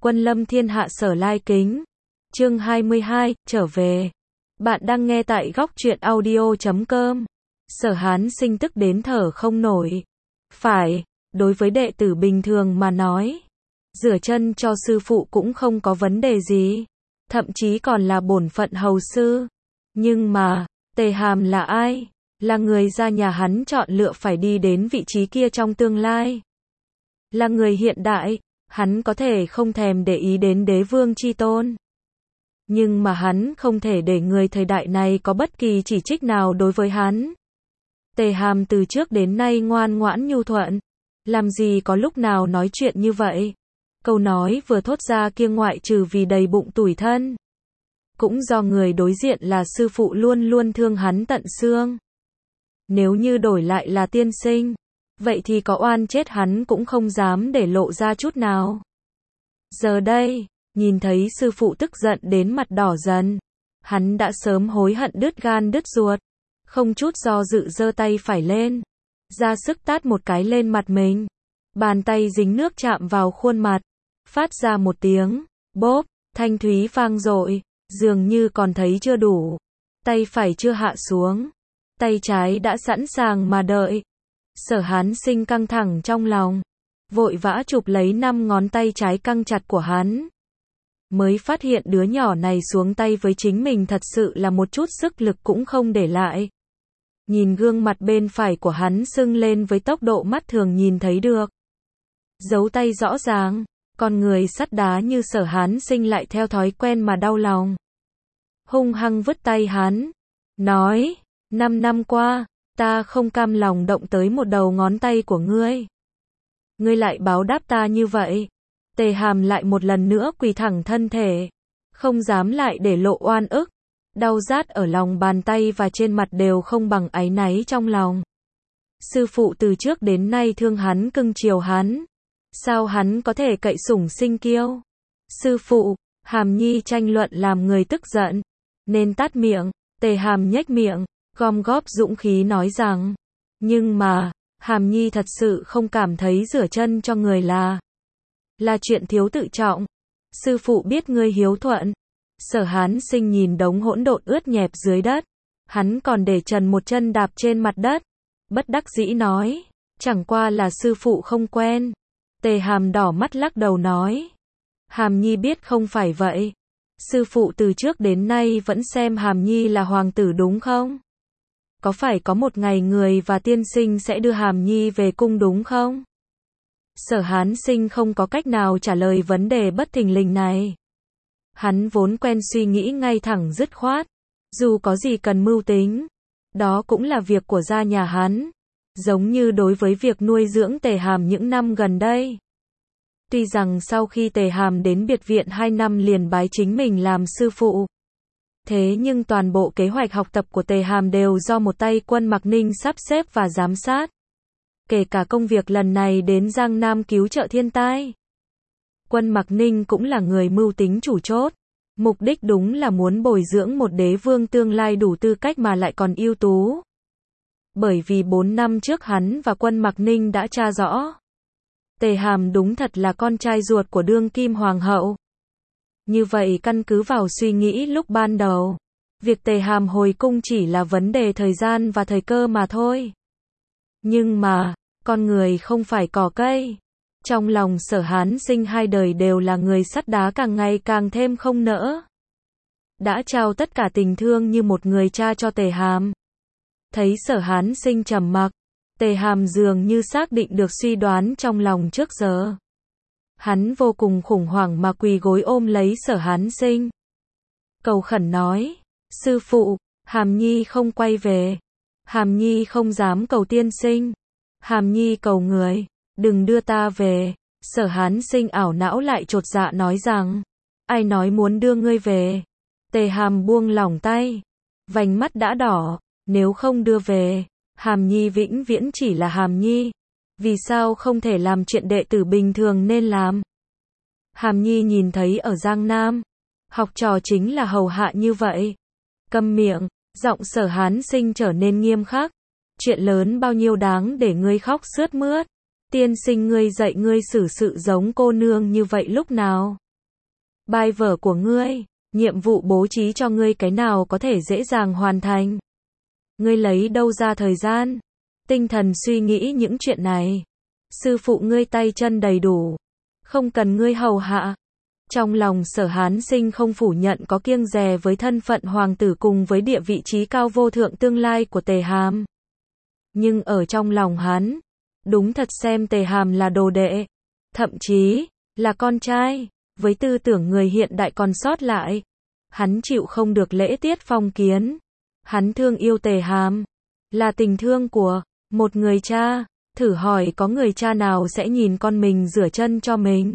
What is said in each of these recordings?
Quân lâm thiên hạ sở lai kính. Chương 22, trở về. Bạn đang nghe tại góc truyện audio.com. Sở Hán Sinh tức đến thở không nổi. Phải, đối với đệ tử bình thường mà nói, rửa chân cho sư phụ cũng không có vấn đề gì. Thậm chí còn là bổn phận hầu sư. Nhưng mà, Tề Hàm là ai? Là người gia nhà hắn chọn lựa phải đi đến vị trí kia trong tương lai. Là người hiện đại, hắn có thể không thèm để ý đến đế vương chi tôn. Nhưng mà hắn không thể để người thời đại này có bất kỳ chỉ trích nào đối với hắn. Tề Hàm từ trước đến nay ngoan ngoãn nhu thuận. Làm gì có lúc nào nói chuyện như vậy. Câu nói vừa thốt ra kia ngoại trừ vì đầy bụng tủi thân. Cũng do người đối diện là sư phụ luôn luôn thương hắn tận xương. Nếu như đổi lại là tiên sinh, vậy thì có oan chết hắn cũng không dám để lộ ra chút nào. Giờ đây, nhìn thấy sư phụ tức giận đến mặt đỏ dần, hắn đã sớm hối hận đứt gan đứt ruột, không chút do dự giơ tay phải lên, ra sức tát một cái lên mặt mình. Bàn tay dính nước chạm vào khuôn mặt, phát ra một tiếng bốp, thanh thúy vang dội, dường như còn thấy chưa đủ. Tay phải chưa hạ xuống, tay trái đã sẵn sàng mà đợi. Sở Hán Sinh căng thẳng trong lòng, vội vã chụp lấy 5 ngón tay trái căng chặt của hắn. Mới phát hiện đứa nhỏ này xuống tay với chính mình thật sự là một chút sức lực cũng không để lại. Nhìn gương mặt bên phải của hắn sưng lên với tốc độ mắt thường nhìn thấy được. Dấu tay rõ ràng, con người sắt đá như Sở Hán Sinh lại theo thói quen mà đau lòng. Hung hăng vứt tay hắn, nói, 5 năm qua, ta không cam lòng động tới một đầu ngón tay của ngươi. Ngươi lại báo đáp ta như vậy. Tề Hàm lại một lần nữa quỳ thẳng thân thể, không dám lại để lộ oan ức. Đau rát ở lòng bàn tay và trên mặt đều không bằng áy náy trong lòng. Sư phụ từ trước đến nay thương hắn cưng chiều hắn. Sao hắn có thể cậy sủng sinh kiêu? Sư phụ, Hàm Nhi tranh luận làm người tức giận, nên tát miệng. Tề Hàm nhếch miệng, gom góp dũng khí nói rằng, nhưng mà, Hàm Nhi thật sự không cảm thấy rửa chân cho người là chuyện thiếu tự trọng. Sư phụ biết ngươi hiếu thuận. Sở Hán Sinh nhìn đống hỗn độn ướt nhẹp dưới đất, hắn còn để trần một chân đạp trên mặt đất, bất đắc dĩ nói, chẳng qua là sư phụ không quen. Tề Hàm đỏ mắt lắc đầu nói, Hàm Nhi biết không phải vậy. Sư phụ từ trước đến nay vẫn xem Hàm Nhi là hoàng tử đúng không? Có phải có một ngày người và tiên sinh sẽ đưa Hàm Nhi về cung đúng không? Sở Hán Sinh không có cách nào trả lời vấn đề bất thình lình này. Hắn vốn quen suy nghĩ ngay thẳng dứt khoát. Dù có gì cần mưu tính, đó cũng là việc của gia nhà hắn. Giống như đối với việc nuôi dưỡng Tề Hàm những năm gần đây. Tuy rằng sau khi Tề Hàm đến biệt viện 2 năm liền bái chính mình làm sư phụ. Thế nhưng toàn bộ kế hoạch học tập của Tề Hàm đều do một tay Quân Mặc Ninh sắp xếp và giám sát. Kể cả công việc lần này đến Giang Nam cứu trợ thiên tai. Quân Mặc Ninh cũng là người mưu tính chủ chốt. Mục đích đúng là muốn bồi dưỡng một đế vương tương lai đủ tư cách mà lại còn ưu tú. Bởi vì 4 năm trước hắn và Quân Mặc Ninh đã tra rõ. Tề Hàm đúng thật là con trai ruột của đương kim hoàng hậu. Như vậy căn cứ vào suy nghĩ lúc ban đầu, việc Tề Hàm hồi cung chỉ là vấn đề thời gian và thời cơ mà thôi. Nhưng mà, con người không phải cỏ cây. Trong lòng Sở Hán Sinh 2 đời đều là người sắt đá càng ngày càng thêm không nỡ. Đã trao tất cả tình thương như một người cha cho Tề Hàm. Thấy Sở Hán Sinh trầm mặc, Tề Hàm dường như xác định được suy đoán trong lòng trước giờ. Hắn vô cùng khủng hoảng mà quỳ gối ôm lấy Sở Hán Sinh. Cầu khẩn nói, sư phụ, Hàm Nhi không quay về. Hàm Nhi không dám cầu tiên sinh. Hàm Nhi cầu người, đừng đưa ta về. Sở Hán Sinh ảo não lại chột dạ nói rằng, ai nói muốn đưa ngươi về. Tề Hàm buông lỏng tay, vành mắt đã đỏ, nếu không đưa về, Hàm Nhi vĩnh viễn chỉ là Hàm Nhi. Vì sao không thể làm chuyện đệ tử bình thường nên làm? Hàm Nhi nhìn thấy ở Giang Nam, học trò chính là hầu hạ như vậy. Câm miệng, giọng Sở Hán Sinh trở nên nghiêm khắc. Chuyện lớn bao nhiêu đáng để ngươi khóc sướt mướt. Tiên sinh ngươi dạy ngươi xử sự giống cô nương như vậy lúc nào? bài vở của ngươi, nhiệm vụ bố trí cho ngươi cái nào có thể dễ dàng hoàn thành. Ngươi lấy đâu ra thời gian, tinh thần suy nghĩ những chuyện này. Sư phụ ngươi tay chân đầy đủ, không cần ngươi hầu hạ. Trong lòng Sở Hán Sinh không phủ nhận có kiêng dè với thân phận hoàng tử cùng với địa vị trí cao vô thượng tương lai của Tề Hàm. Nhưng ở trong lòng hắn, đúng thật xem Tề Hàm là đồ đệ, thậm chí là con trai, với tư tưởng người hiện đại còn sót lại. Hắn chịu không được lễ tiết phong kiến. Hắn thương yêu Tề Hàm, là tình thương của một người cha. Thử hỏi có người cha nào sẽ nhìn con mình rửa chân cho mình.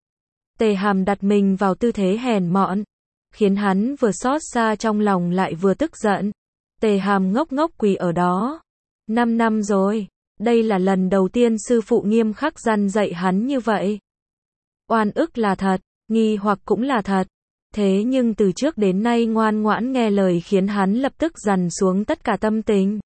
Tề Hàm đặt mình vào tư thế hèn mọn, khiến hắn vừa xót xa trong lòng lại vừa tức giận. Tề Hàm ngốc ngốc quỳ ở đó. 5 năm rồi, đây là lần đầu tiên sư phụ nghiêm khắc răn dạy hắn như vậy. Oan ức là thật, nghi hoặc cũng là thật. Thế nhưng từ trước đến nay ngoan ngoãn nghe lời khiến hắn lập tức dằn xuống tất cả tâm tình.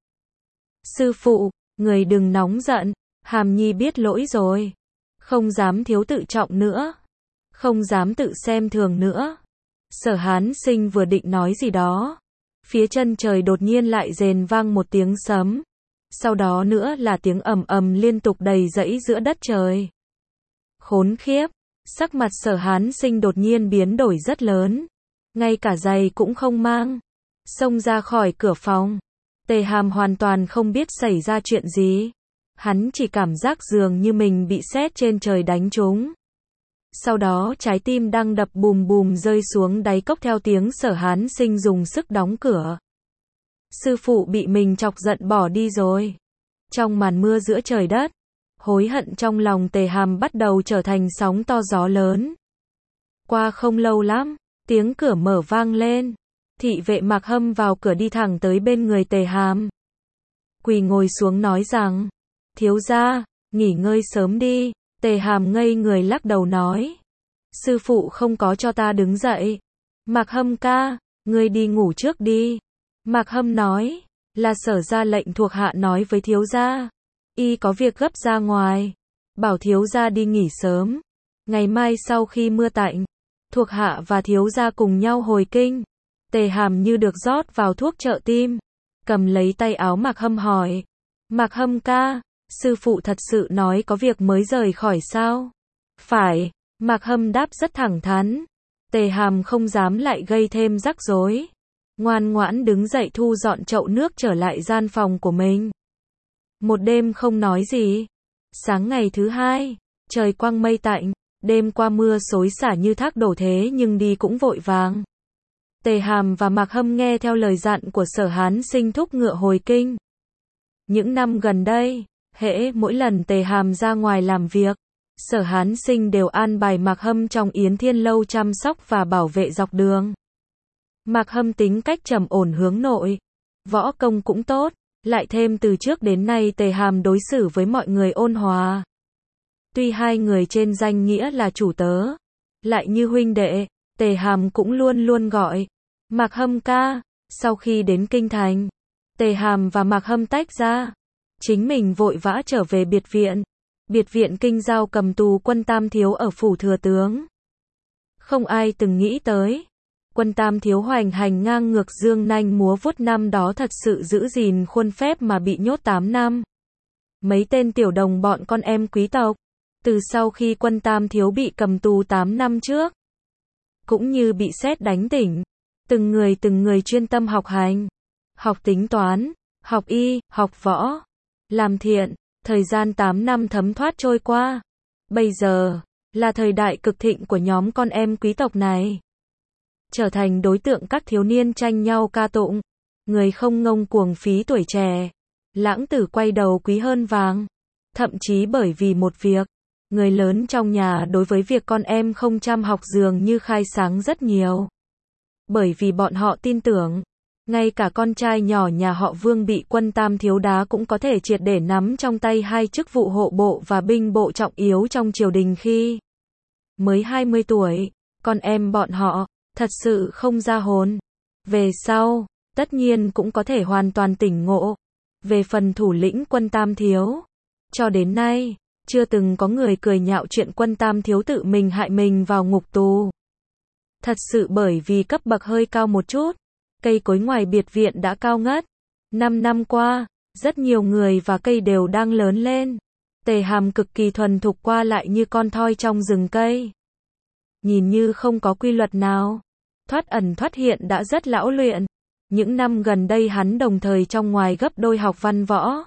Sư phụ, người đừng nóng giận, Hàm Nhi biết lỗi rồi. Không dám thiếu tự trọng nữa. Không dám tự xem thường nữa. Sở Hán Sinh vừa định nói gì đó. Phía chân trời đột nhiên lại rền vang một tiếng sấm. Sau đó nữa là tiếng ầm ầm liên tục đầy dẫy giữa đất trời. Khốn khiếp, sắc mặt Sở Hán Sinh đột nhiên biến đổi rất lớn. Ngay cả giày cũng không mang. Xông ra khỏi cửa phòng. Tề Hàm hoàn toàn không biết xảy ra chuyện gì. Hắn chỉ cảm giác dường như mình bị sét trên trời đánh trúng. Sau đó trái tim đang đập bùm bùm rơi xuống đáy cốc theo tiếng Sở Hán Sinh dùng sức đóng cửa. Sư phụ bị mình chọc giận bỏ đi rồi. Trong màn mưa giữa trời đất, hối hận trong lòng Tề Hàm bắt đầu trở thành sóng to gió lớn. Qua không lâu lắm, tiếng cửa mở vang lên. Thị vệ Mạc Hâm vào cửa đi thẳng tới bên người Tề Hàm. Quỳ ngồi xuống nói rằng, thiếu gia, nghỉ ngơi sớm đi. Tề Hàm ngây người lắc đầu nói, sư phụ không có cho ta đứng dậy. Mạc Hâm ca, ngươi đi ngủ trước đi. Mạc Hâm nói, là Sở ra lệnh thuộc hạ nói với thiếu gia. Y có việc gấp ra ngoài, bảo thiếu gia đi nghỉ sớm. Ngày mai sau khi mưa tạnh, thuộc hạ và thiếu gia cùng nhau hồi kinh. Tề Hàm như được rót vào thuốc trợ tim, cầm lấy tay áo Mạc Hâm hỏi, Mạc Hâm ca, sư phụ thật sự nói có việc mới rời khỏi sao? Phải, Mạc Hâm đáp rất thẳng thắn. Tề Hàm không dám lại gây thêm rắc rối. Ngoan ngoãn đứng dậy thu dọn chậu nước trở lại gian phòng của mình. Một đêm không nói gì. Sáng ngày thứ hai, trời quang mây tạnh, đêm qua mưa xối xả như thác đổ thế nhưng đi cũng vội vàng. Tề Hàm và Mạc Hâm nghe theo lời dặn của Sở Hán Sinh thúc ngựa hồi kinh. Những năm gần đây, hễ mỗi lần Tề Hàm ra ngoài làm việc, Sở Hán Sinh đều an bài Mạc Hâm trong Yến Thiên Lâu chăm sóc và bảo vệ dọc đường. Mạc Hâm tính cách trầm ổn hướng nội, võ công cũng tốt, lại thêm từ trước đến nay Tề Hàm đối xử với mọi người ôn hòa. Tuy hai người trên danh nghĩa là chủ tớ, lại như huynh đệ, Tề Hàm cũng luôn luôn gọi Mạc Hâm ca. Sau khi đến kinh thành, Tề Hàm và Mạc Hâm tách ra. Chính mình vội vã trở về biệt viện. Biệt viện kinh giao cầm tù Quân Tam Thiếu ở phủ thừa tướng. Không ai từng nghĩ tới, Quân Tam Thiếu hoành hành ngang ngược dương nanh múa vuốt năm đó thật sự giữ gìn khuôn phép mà bị nhốt 8 năm. Mấy tên tiểu đồng bọn con em quý tộc, từ sau khi Quân Tam Thiếu bị cầm tù 8 năm trước, cũng như bị sét đánh tỉnh, từng người chuyên tâm học hành, học tính toán, học y, học võ, làm thiện. Thời gian 8 năm thấm thoát trôi qua. Bây giờ, là thời đại cực thịnh của nhóm con em quý tộc này. Trở thành đối tượng các thiếu niên tranh nhau ca tụng. Người không ngông cuồng phí tuổi trẻ. Lãng tử quay đầu quý hơn vàng. Thậm chí bởi vì một việc, người lớn trong nhà đối với việc con em không chăm học dường như khai sáng rất nhiều. Bởi vì bọn họ tin tưởng, ngay cả con trai nhỏ nhà họ Vương bị Quân Tam Thiếu đá cũng có thể triệt để nắm trong tay hai chức vụ hộ bộ và binh bộ trọng yếu trong triều đình khi mới 20 tuổi. Con em bọn họ, thật sự không ra hồn. Về sau, tất nhiên cũng có thể hoàn toàn tỉnh ngộ. Về phần thủ lĩnh Quân Tam Thiếu, cho đến nay, chưa từng có người cười nhạo chuyện Quân Tam Thiếu tự mình hại mình vào ngục tù. Thật sự bởi vì cấp bậc hơi cao một chút, cây cối ngoài biệt viện đã cao ngất. 5 năm qua, rất nhiều người và cây đều đang lớn lên. Tề Hàm cực kỳ thuần thục qua lại như con thoi trong rừng cây. Nhìn như không có quy luật nào. Thoát ẩn thoát hiện đã rất lão luyện. Những năm gần đây hắn đồng thời trong ngoài gấp đôi học văn võ.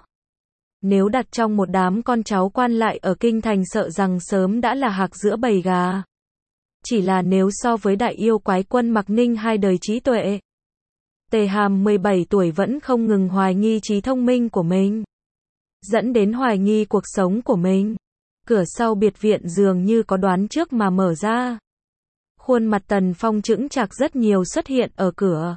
Nếu đặt trong một đám con cháu quan lại ở kinh thành sợ rằng sớm đã là hạc giữa bầy gà. Chỉ là nếu so với đại yêu quái quân Mạc Ninh 2 đời trí tuệ. Tề Hàm 17 tuổi vẫn không ngừng hoài nghi trí thông minh của mình. Dẫn đến hoài nghi cuộc sống của mình. Cửa sau biệt viện dường như có đoán trước mà mở ra. Khuôn mặt Tần Phong chững chạc rất nhiều xuất hiện ở cửa.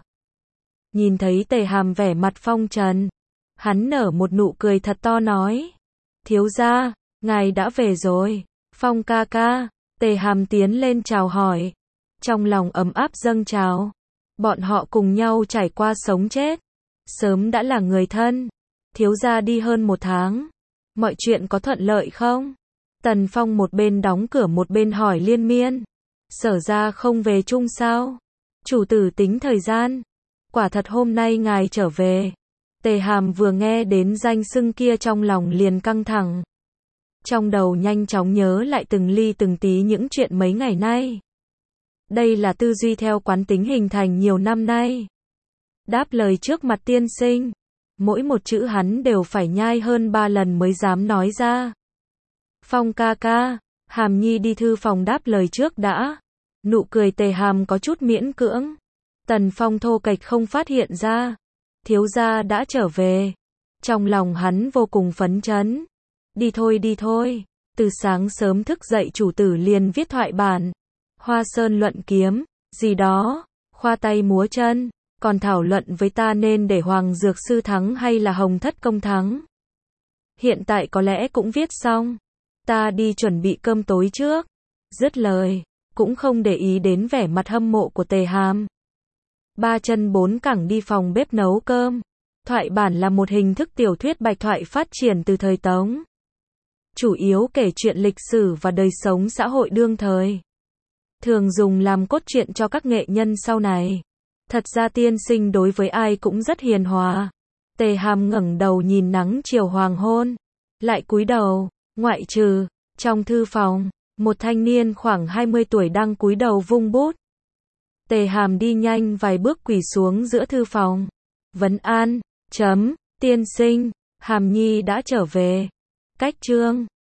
Nhìn thấy Tề Hàm vẻ mặt phong trần. Hắn nở một nụ cười thật to nói. Thiếu gia, ngài đã về rồi. Phong ca ca. Tề Hàm tiến lên chào hỏi. Trong lòng ấm áp dâng trào. Bọn họ cùng nhau trải qua sống chết. Sớm đã là người thân. Thiếu gia đi hơn 1 tháng. Mọi chuyện có thuận lợi không? Tần Phong một bên đóng cửa một bên hỏi liên miên. Sở ra không về chung sao? Chủ tử tính thời gian. Quả thật hôm nay ngài trở về. Tề Hàm vừa nghe đến danh xưng kia trong lòng liền căng thẳng. Trong đầu nhanh chóng nhớ lại từng ly từng tí những chuyện mấy ngày nay. Đây là tư duy theo quán tính hình thành nhiều năm nay. Đáp lời trước mặt tiên sinh. Mỗi một chữ hắn đều phải nhai hơn 3 lần mới dám nói ra. Phong ca ca, Hàm Nhi đi thư phòng đáp lời trước đã. Nụ cười Tề Hàm có chút miễn cưỡng. Tần Phong thô kệch không phát hiện ra. Thiếu gia đã trở về. Trong lòng hắn vô cùng phấn chấn. Đi thôi. Từ sáng sớm thức dậy chủ tử liền viết thoại bản. Hoa sơn luận kiếm, gì đó, khoa tay múa chân. Còn thảo luận với ta nên để Hoàng Dược Sư thắng hay là Hồng Thất Công thắng. Hiện tại có lẽ cũng viết xong. Ta đi chuẩn bị cơm tối trước. Dứt lời, cũng không để ý đến vẻ mặt hâm mộ của Tề Hàm. 3 chân 4 cẳng đi phòng bếp nấu cơm. Thoại bản là một hình thức tiểu thuyết bạch thoại phát triển từ thời Tống. Chủ yếu kể chuyện lịch sử và đời sống xã hội đương thời. Thường dùng làm cốt truyện cho các nghệ nhân sau này. Thật ra tiên sinh đối với ai cũng rất hiền hòa. Tề Hàm ngẩng đầu nhìn nắng chiều hoàng hôn. Lại cúi đầu, ngoại trừ, trong thư phòng, một thanh niên khoảng 20 tuổi đang cúi đầu vung bút. Tề Hàm đi nhanh vài bước quỳ xuống giữa thư phòng. Vấn an, tiên sinh, Hàm Nhi đã trở về. Cách chương